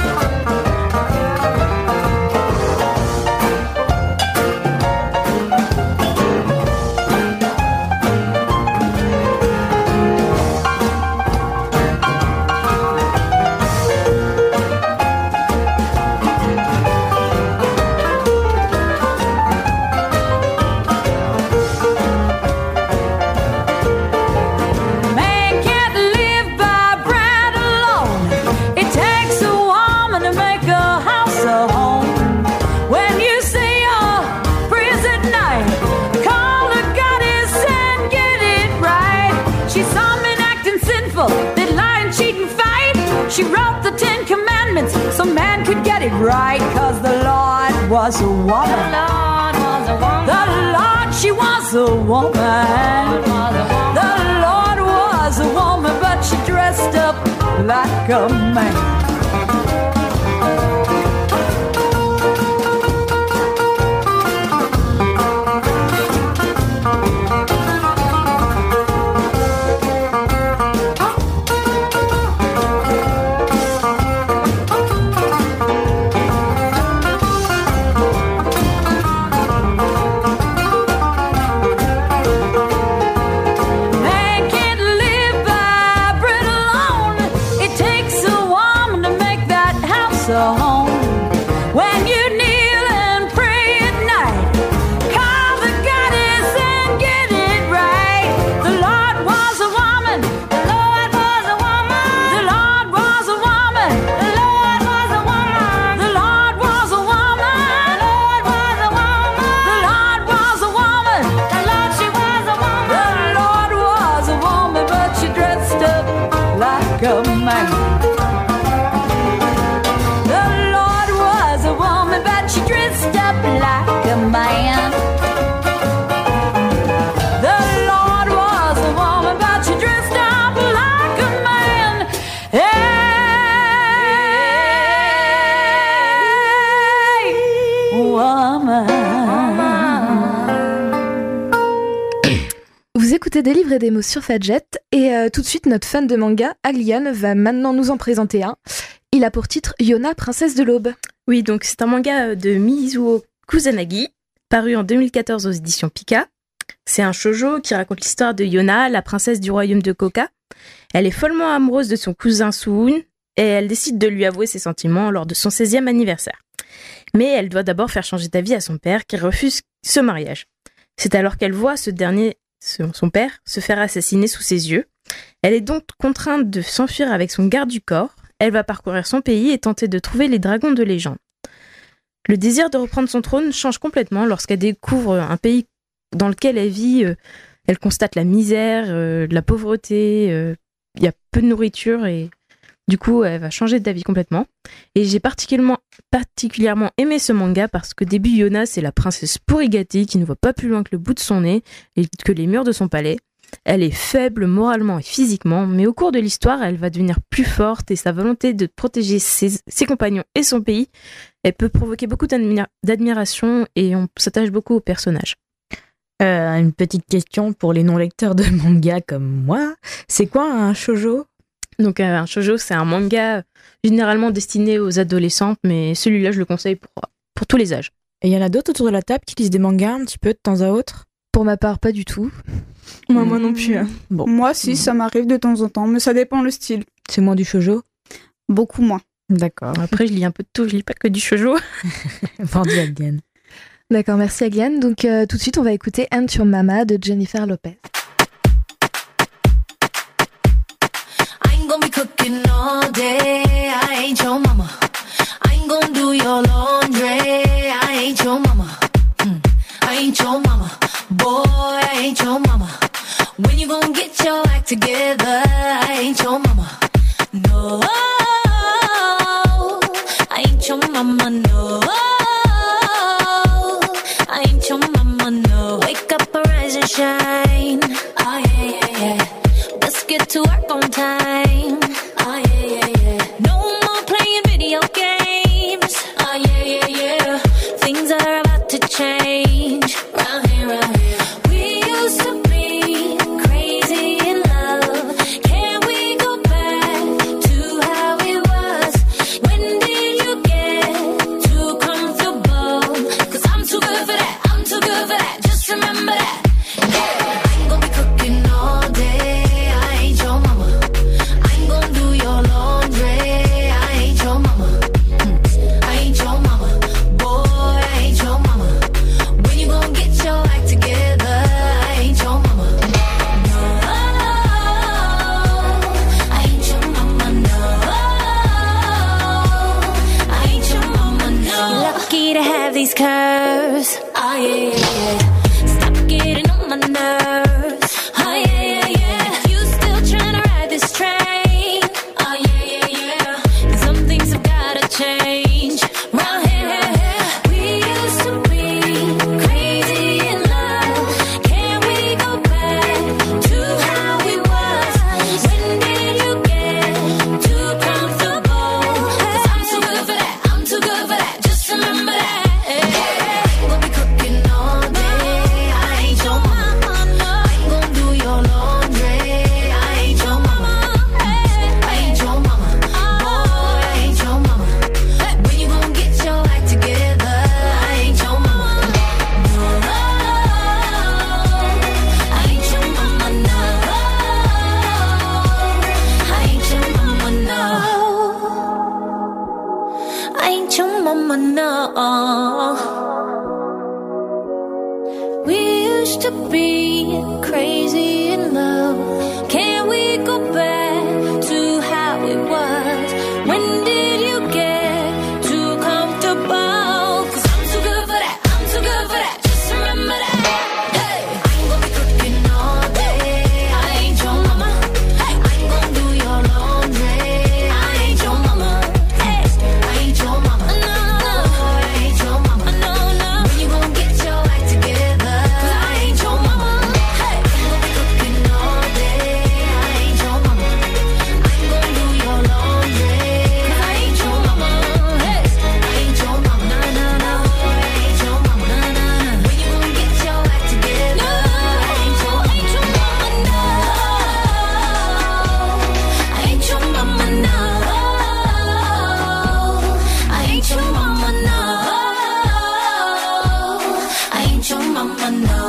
She wrote the Ten Commandments so man could get it right. Cause the Lord was a woman. The Lord was a woman. The Lord, she was a woman. The Lord was a woman, but she dressed up like a man.
Écoutez des livres et des mots sur Fadjet et euh, tout de suite notre fan de manga, Agliane, va maintenant nous en présenter un. Il a pour titre Yona, princesse de l'aube.
Oui, donc c'est un manga de Mizuo Kusanagi, paru en deux mille quatorze aux éditions Pika. C'est un shoujo qui raconte l'histoire de Yona, la princesse du royaume de Koka. Elle est follement amoureuse de son cousin Suun et elle décide de lui avouer ses sentiments lors de son seizième anniversaire. Mais elle doit d'abord faire changer d'avis à son père qui refuse ce mariage. C'est alors qu'elle voit ce dernier son père se faire assassiner sous ses yeux. Elle est donc contrainte de s'enfuir avec son garde du corps. Elle va parcourir son pays et tenter de trouver les dragons de légende. Le désir de reprendre son trône change complètement lorsqu'elle découvre un pays dans lequel elle vit. Elle constate la misère, la pauvreté, il y a peu de nourriture et du coup elle va changer d'avis complètement. Et j'ai particulièrement, particulièrement aimé ce manga parce que début Yona c'est la princesse pourri gâtée qui ne voit pas plus loin que le bout de son nez et que les murs de son palais. Elle est faible moralement et physiquement, mais au cours de l'histoire elle va devenir plus forte et sa volonté de protéger ses, ses compagnons et son pays, elle peut provoquer beaucoup d'admira- d'admiration et on s'attache beaucoup au personnage.
Euh, une petite question pour les non-lecteurs de manga comme moi, c'est quoi un shoujo ?
Donc euh, un shoujo, c'est un manga généralement destiné aux adolescentes, mais celui-là, je le conseille pour, pour tous les âges.
Et il y en a d'autres autour de la table qui lisent des mangas un petit peu de temps à autre ?
Pour ma part, pas du tout.
Moi, moi non plus. Hein.
Bon. Moi, si, ça m'arrive de temps en temps, mais ça dépend le style.
C'est moins du shoujo ?
Beaucoup moins.
D'accord.
Après, je lis un peu de tout, je lis pas que du shoujo.
Vendu à Diane.
D'accord, merci Agliane. Donc euh, tout de suite, on va écouter Ain't Your Mama de Jennifer Lopez.
Gonna be cooking all day. I ain't your mama. I ain't gonna do your laundry. I ain't your mama. Mm. I ain't your mama. Boy, I ain't your mama. When you gonna get your act together? I ain't your mama. No, I ain't your mama. No, I ain't your mama. No, wake up shine. Oh yeah, yeah, yeah. Let's get to work on time. Oh yeah, yeah, yeah. No more playing video games. Oh yeah, yeah, yeah. Things are about to change. Round here, round here. We used to be crazy in love. Can we go back to how it was? When did you get too comfortable? Cause I'm too good for that. I'm too good for that. Just remember that. I ain't gonna be cooking all day. I ain't your mama. I ain't gonna do your laundry. I ain't your mama. Mm. I ain't your mama. Boy, I ain't your mama. When you gonna get your act together? I ain't your mama. No, I ain't your mama. No, I ain't your mama. No. Lucky to have these curves. Oh yeah, yeah, yeah. Stop getting on my nerves. Oh yeah, yeah, yeah. You still tryna ride this train? Oh yeah, yeah, yeah. And some things have gotta change. Round here, we used to be crazy in love. Can we go back to how we was? When did you get too comfortable? Cause I'm too good for that. I'm too good for that. Just remember that. I ain't gonna be cooking all day. I ain't your mama. I ain't gonna do your laundry. I ain't your mama. I ain't your mama. Boy, I ain't your mama. When you gonna get your act together? I ain't your mama. No, I ain't your mama. No, I ain't your mama. No, I ain't your mama. No. We used to be crazy in love. Can we go back to how it was? When did you get too comfortable? Cause I'm too good for that. I'm too good for that. Just remember that. Hey, I ain't gonna be cooking all day. I ain't your mama. Hey, I ain't gonna do your laundry. I ain't your mama. Hey, I ain't your mama. No, no, I ain't your mama. No, no. When you gonna get your act together? Cause I ain't your mama. Hey, I ain't gonna be cooking all day. I ain't your mama. I ain't gonna do your laundry. Cause I ain't your mama. Hey, I ain't your mama. No, no, no. I ain't your mama. No, no, no. When you gonna get your act together? I ain't your, ain't your mama. No, I ain't your mama. No, I ain't your mama. No, I ain't your mama. No,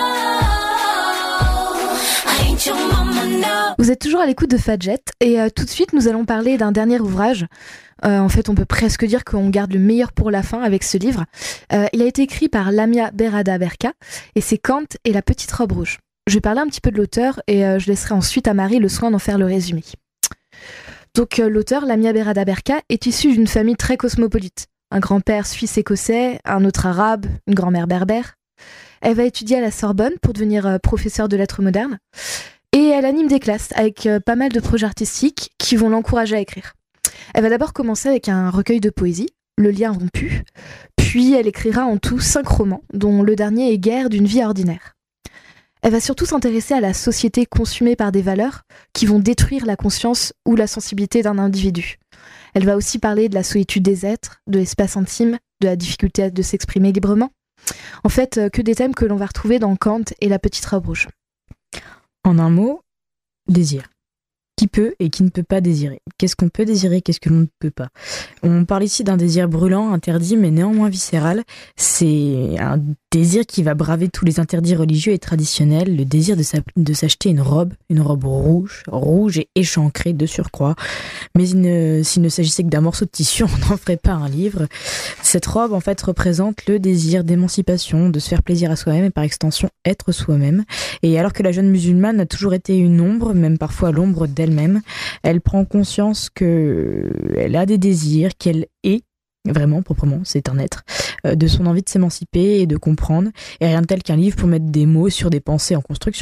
I ain't your mama. No.
Vous êtes toujours à l'écoute de Fadjet et euh, tout de suite nous allons parler d'un dernier ouvrage. Euh, en fait, on peut presque dire qu'on garde le meilleur pour la fin avec ce livre. Euh, il a été écrit par Lamia Berada Berka et c'est Kant et la petite robe rouge. Je vais parler un petit peu de l'auteur et euh, je laisserai ensuite à Marie le soin d'en faire le résumé. Donc euh, l'auteur, Lamia Berada Berka, est issu d'une famille très cosmopolite. Un grand-père suisse-écossais, un autre arabe, une grand-mère berbère. Elle va étudier à la Sorbonne pour devenir euh, professeure de lettres modernes. Et elle anime des classes avec euh, pas mal de projets artistiques qui vont l'encourager à écrire. Elle va d'abord commencer avec un recueil de poésie, Le lien rompu, puis elle écrira en tout cinq romans, dont le dernier est Guerre d'une vie ordinaire. Elle va surtout s'intéresser à la société consumée par des valeurs qui vont détruire la conscience ou la sensibilité d'un individu. Elle va aussi parler de la solitude des êtres, de l'espace intime, de la difficulté de s'exprimer librement. En fait, euh, que des thèmes que l'on va retrouver dans Kant et la petite robe rouge.
En un mot, désir. Qui peut et qui ne peut pas désirer? Qu'est-ce qu'on peut désirer, qu'est-ce que l'on ne peut pas? On parle ici d'un désir brûlant, interdit, mais néanmoins viscéral. C'est un désir qui va braver tous les interdits religieux et traditionnels, le désir de, de s'acheter une robe, une robe rouge, rouge et échancrée de surcroît. Mais il ne, s'il ne s'agissait que d'un morceau de tissu, on n'en ferait pas un livre. Cette robe, en fait, représente le désir d'émancipation, de se faire plaisir à soi-même et par extension être soi-même. Et alors que la jeune musulmane a toujours été une ombre, même parfois l'ombre d'elle-même, elle prend conscience qu'elle a des désirs, qu'elle est vraiment, proprement, c'est un être, euh, de son envie de s'émanciper et de comprendre. Et rien de tel qu'un livre pour mettre des mots sur des pensées en construction, n'est-ce pas ?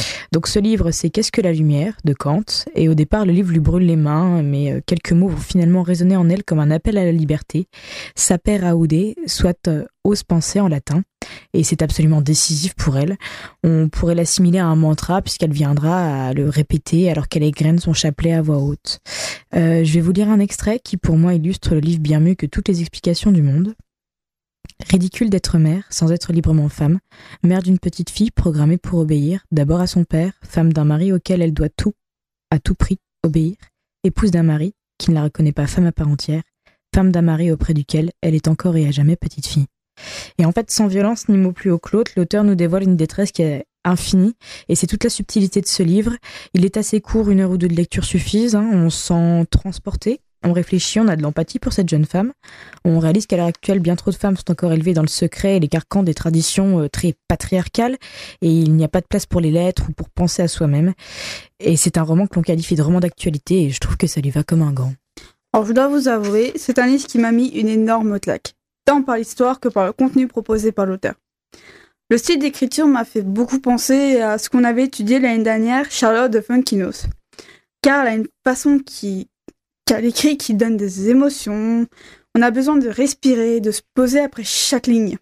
Donc ce livre, c'est Qu'est-ce que la lumière de Kant. Et au départ, le livre lui brûle les mains, mais quelques mots vont finalement résonner en elle comme un appel à la liberté. Saper aude, soit euh, ose penser en latin. Et c'est absolument décisif pour elle. On pourrait l'assimiler à un mantra puisqu'elle viendra à le répéter alors qu'elle égrène son chapelet à voix haute. Euh, je vais vous lire un extrait qui pour moi illustre le livre bien mieux que toutes les explications du monde. Ridicule d'être mère sans être librement femme, mère d'une petite fille programmée pour obéir, d'abord à son père, femme d'un mari auquel elle doit tout, à tout prix, obéir, épouse d'un mari qui ne la reconnaît pas femme à part entière, femme d'un mari auprès duquel elle est encore et à jamais petite fille. Et en fait, sans violence ni mot plus haut que l'autre, l'auteur nous dévoile une détresse qui est infinie, et c'est toute la subtilité de ce livre. Il est assez court, une heure ou deux de lecture suffisent, hein, on se sent transporté, on réfléchit, on a de l'empathie pour cette jeune femme, on réalise qu'à l'heure actuelle, bien trop de femmes sont encore élevées dans le secret et les carcans des traditions euh, très patriarcales, et il n'y a pas de place pour les lettres ou pour penser à soi-même, et c'est un roman que l'on qualifie de roman d'actualité, et je trouve que ça lui va comme un gant.
Alors je dois vous avouer, c'est un livre qui m'a mis une énorme claque, tant par l'histoire que par le contenu proposé par l'auteur. Le style d'écriture m'a fait beaucoup penser à ce qu'on avait étudié l'année dernière, Charlotte de Funkinos. Car elle a une façon qui, qu'elle écrit qui donne des émotions, on a besoin de respirer, de se poser après chaque ligne.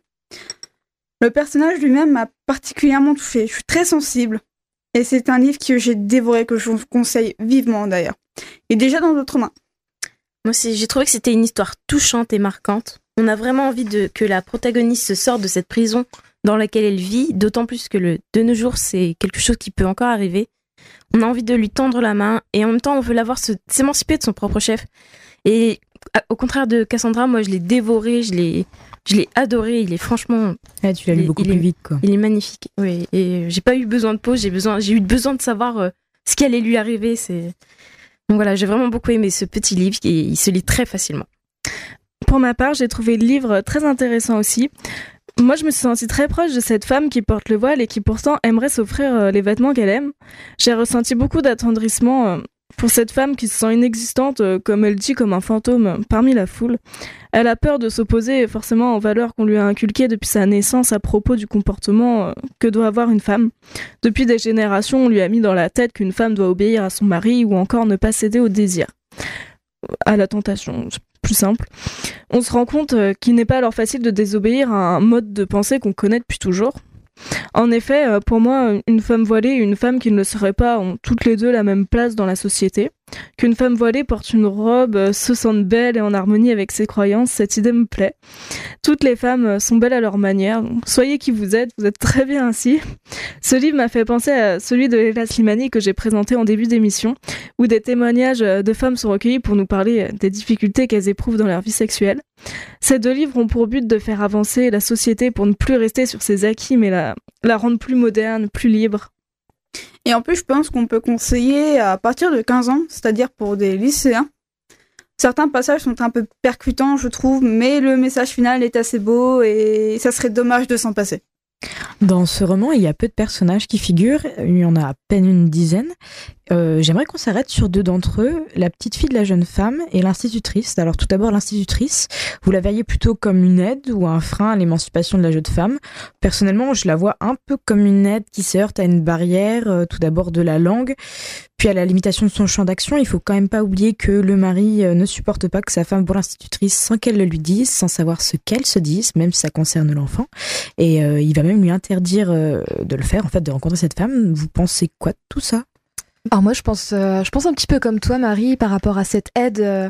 Le personnage lui-même m'a particulièrement touchée, je suis très sensible, et c'est un livre que j'ai dévoré, que je vous conseille vivement d'ailleurs. Il est déjà dans votre main.
Moi aussi, j'ai trouvé que c'était une histoire touchante et marquante. On a vraiment envie de, que la protagoniste se sorte de cette prison dans laquelle elle vit, d'autant plus que le, de nos jours, c'est quelque chose qui peut encore arriver. On a envie de lui tendre la main et en même temps, on veut la voir se, s'émanciper de son propre chef. Et à, au contraire de Cassandra, moi, je l'ai dévoré, je l'ai, je l'ai adoré. Il est franchement...
Ah, tu l'as lu beaucoup plus
est,
vite, quoi.
Il est magnifique, oui. Et j'ai pas eu besoin de pause, j'ai, besoin, j'ai eu besoin de savoir euh, ce qui allait lui arriver. C'est... Donc voilà, j'ai vraiment beaucoup aimé ce petit livre et il se lit très facilement.
Pour ma part, j'ai trouvé le livre très intéressant aussi. Moi, je me suis sentie très proche de cette femme qui porte le voile et qui pourtant aimerait s'offrir les vêtements qu'elle aime. J'ai ressenti beaucoup d'attendrissement pour cette femme qui se sent inexistante, comme elle dit, comme un fantôme parmi la foule. Elle a peur de s'opposer forcément aux valeurs qu'on lui a inculquées depuis sa naissance à propos du comportement que doit avoir une femme. Depuis des générations, on lui a mis dans la tête qu'une femme doit obéir à son mari ou encore ne pas céder au désir, à la tentation. Plus simple. On se rend compte qu'il n'est pas alors facile de désobéir à un mode de pensée qu'on connaît depuis toujours. En effet, pour moi, une femme voilée et une femme qui ne le serait pas ont toutes les deux la même place dans la société. Qu'une femme voilée porte une robe, se sente belle et en harmonie avec ses croyances, cette idée me plaît. Toutes les femmes sont belles à leur manière, donc soyez qui vous êtes, vous êtes très bien ainsi. Ce livre m'a fait penser à celui de Leila Slimani que j'ai présenté en début d'émission, où des témoignages de femmes sont recueillis pour nous parler des difficultés qu'elles éprouvent dans leur vie sexuelle. Ces deux livres ont pour but de faire avancer la société pour ne plus rester sur ses acquis, mais la, la rendre plus moderne, plus libre.
Et en plus, je pense qu'on peut conseiller à partir de quinze ans, c'est-à-dire pour des lycéens. Certains passages sont un peu percutants, je trouve, mais le message final est assez beau et ça serait dommage de s'en passer.
Dans ce roman, il y a peu de personnages qui figurent, il y en a à peine une dizaine. Euh, j'aimerais qu'on s'arrête sur deux d'entre eux, la petite fille de la jeune femme et l'institutrice. Alors tout d'abord l'institutrice, vous la voyez plutôt comme une aide ou un frein à l'émancipation de la jeune femme. Personnellement, je la vois un peu comme une aide qui se heurte à une barrière, euh, tout d'abord de la langue, puis à la limitation de son champ d'action. Il faut quand même pas oublier que le mari euh, ne supporte pas que sa femme voit l'institutrice sans qu'elle le lui dise, sans savoir ce qu'elle se dise, même si ça concerne l'enfant. Et euh, il va même lui interdire euh, de le faire, en fait, de rencontrer cette femme. Vous pensez quoi de tout ça ?
Alors moi, je pense, euh, je pense un petit peu comme toi, Marie, par rapport à cette aide. Euh,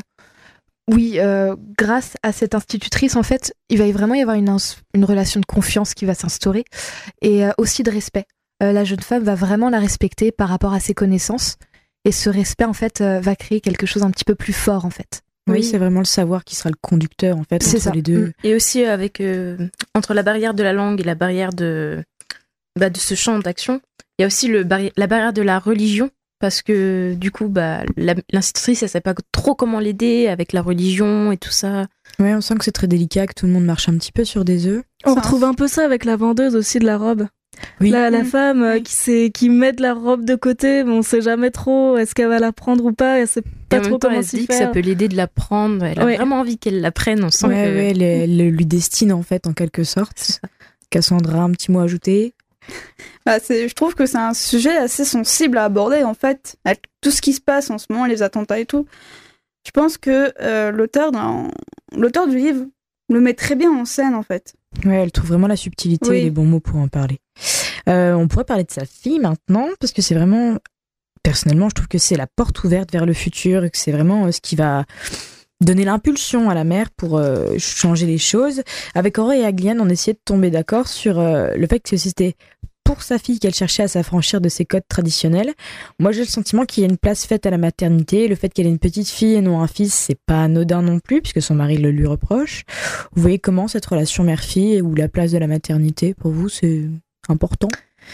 oui, euh, grâce à cette institutrice, en fait, il va vraiment y avoir une, ins- une relation de confiance qui va s'instaurer et euh, aussi de respect. Euh, la jeune femme va vraiment la respecter par rapport à ses connaissances et ce respect, en fait, euh, va créer quelque chose un petit peu plus fort, en fait.
Oui, oui, c'est vraiment le savoir qui sera le conducteur, en fait,
c'est
entre
ça.
les deux.
Et aussi avec euh, entre la barrière de la langue et la barrière de, bah, de ce champ d'action, il y a aussi le barri- la barrière de la religion. Parce que du coup, bah, la, l'institutrice, elle ne sait pas trop comment l'aider avec la religion et tout ça.
Ouais, on sent que c'est très délicat, que tout le monde marche un petit peu sur des œufs.
On
ça
retrouve un peu ça avec la vendeuse aussi de la robe.
Oui.
La, la
Mmh.
femme euh,
Oui.
qui, sait, qui met de la robe de côté, mais on sait jamais trop est-ce qu'elle va la prendre ou pas, elle sait
Et
pas
en
trop
même temps,
comment
elle se
s'y
dit que ça
faire.
peut l'aider de la prendre. Elle a
Ouais.
vraiment envie qu'elle la prenne. On sent
Ouais,
que...
ouais, elle, elle lui destine, en fait, en quelque sorte.
C'est ça.
Cassandra, un petit mot ajouté ?
Bah, c'est, je trouve que c'est un sujet assez sensible à aborder, en fait, avec tout ce qui se passe en ce moment, les attentats et tout. Je pense que euh, l'auteur, dans... l'auteur du livre le met très bien en scène, en fait.
Ouais, elle trouve vraiment la subtilité
Oui.
et les bons mots pour en parler. Euh, on pourrait parler de sa fille maintenant, parce que c'est vraiment... Personnellement, je trouve que c'est la porte ouverte vers le futur, et que c'est vraiment euh, ce qui va donner l'impulsion à la mère pour euh, changer les choses. Avec Aurore et Agliane, on essayait de tomber d'accord sur euh, le fait que c'était pour sa fille qu'elle cherchait à s'affranchir de ses codes traditionnels. Moi, j'ai le sentiment qu'il y a une place faite à la maternité. Le fait qu'elle ait une petite fille et non un fils, c'est pas anodin non plus, puisque son mari le lui reproche. Vous voyez comment cette relation mère-fille ou la place de la maternité, pour vous, c'est important?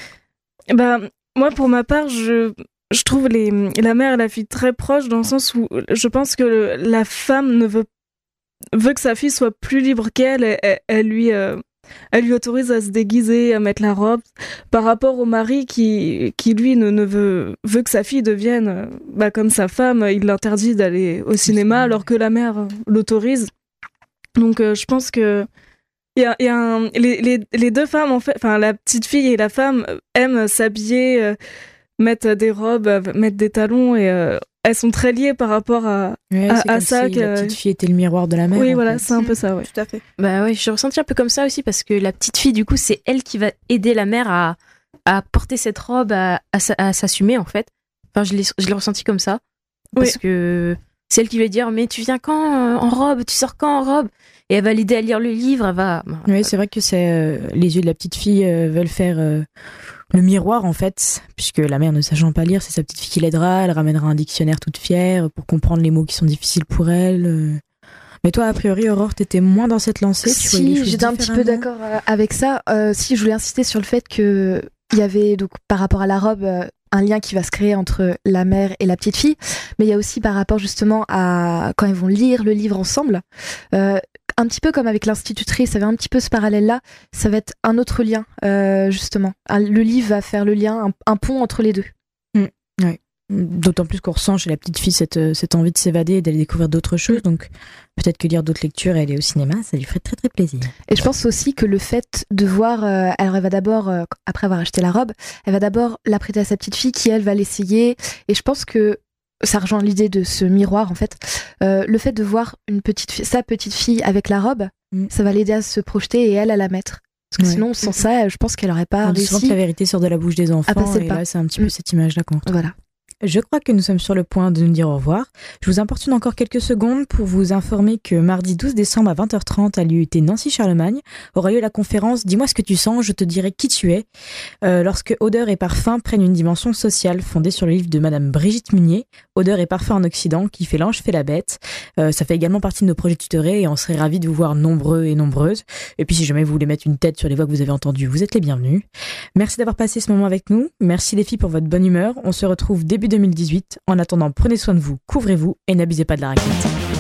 Bah, moi, pour ma part, je... Je trouve les, la mère et la fille très proches, dans le sens où je pense que le, la femme ne veut, veut que sa fille soit plus libre qu'elle. Elle, elle, elle, lui, euh, elle lui autorise à se déguiser, à mettre la robe, par rapport au mari qui, qui lui, ne, ne veut, veut que sa fille devienne bah, comme sa femme. Il l'interdit d'aller au cinéma, alors que la mère l'autorise. Donc euh, je pense que il y a, il y a un, les, les, les deux femmes, en fait, enfin la petite fille et la femme, aiment s'habiller... Euh, mettre des robes, mettre des talons, et euh, elles sont très liées par rapport à,
ouais,
à,
c'est
à
comme
ça.
Si
que...
la petite fille était le miroir de la mère.
Oui, voilà,
fait.
c'est un peu ça, ouais.
Tout à fait.
Bah ouais, je ressenti un peu comme ça aussi, parce que la petite fille, du coup, c'est elle qui va aider la mère à, à porter cette robe, à, à, à s'assumer, en fait. Enfin, je l'ai, je l'ai ressenti comme ça. Parce oui. que c'est elle qui va dire, mais tu viens quand en robe? Tu sors quand en robe? Et elle va l'aider à lire le livre, elle va...
Oui, c'est vrai que c'est, euh, les yeux de la petite fille euh, veulent faire... Euh... le miroir, en fait, puisque la mère ne sachant pas lire, c'est sa petite fille qui l'aidera, elle ramènera un dictionnaire toute fière pour comprendre les mots qui sont difficiles pour elle. Mais toi, a priori, Aurore, t'étais moins dans cette lancée. Tu
si, j'étais un petit peu d'accord avec ça. Euh, si, je voulais insister sur le fait qu'il y avait, donc, par rapport à la robe, euh, un lien qui va se créer entre la mère et la petite fille, mais il y a aussi par rapport justement à quand elles vont lire le livre ensemble. Euh, un petit peu comme avec l'institutrice, ça va un petit peu ce parallèle-là, ça va être un autre lien, euh, justement. Le livre va faire le lien, un, un pont entre les deux.
Mmh, oui. D'autant plus qu'on ressent chez la petite fille cette, cette envie de s'évader et d'aller découvrir d'autres choses, donc peut-être que lire d'autres lectures et aller au cinéma, ça lui ferait très très plaisir.
Et je pense aussi que le fait de voir, euh, alors elle va d'abord, euh, après avoir acheté la robe, elle va d'abord la prêter à sa petite fille qui elle va l'essayer, et je pense que ça rejoint l'idée de ce miroir, en fait. Euh, le fait de voir une petite fille, sa petite fille avec la robe, mm. ça va l'aider à se projeter et elle à la mettre. Parce que ouais. sinon, sans ça, je pense qu'elle n'aurait pas
On
réussi.
dit souvent que la vérité sort de la bouche des enfants,
ah,
et là, c'est un petit peu mm. cette image-là qu'on retrouve.
Voilà.
Je crois que nous sommes sur le point de nous dire au revoir. Je vous importune encore quelques secondes pour vous informer que mardi douze décembre à vingt heures trente à l'U T Nancy-Charlemagne aura lieu la conférence « Dis-moi ce que tu sens, je te dirai qui tu es euh, » lorsque odeur et parfum prennent une dimension sociale fondée sur le livre de Madame Brigitte Munier, « Odeur et parfum en Occident, qui fait l'ange, fait la bête ». Euh, ça fait également partie de nos projets tutorés et on serait ravis de vous voir nombreux et nombreuses. Et puis si jamais vous voulez mettre une tête sur les voix que vous avez entendues, vous êtes les bienvenus. Merci d'avoir passé ce moment avec nous. Merci les filles pour votre bonne humeur. On se retrouve début deux mille dix-huit. En attendant, prenez soin de vous, couvrez-vous et n'abusez pas de la raquette.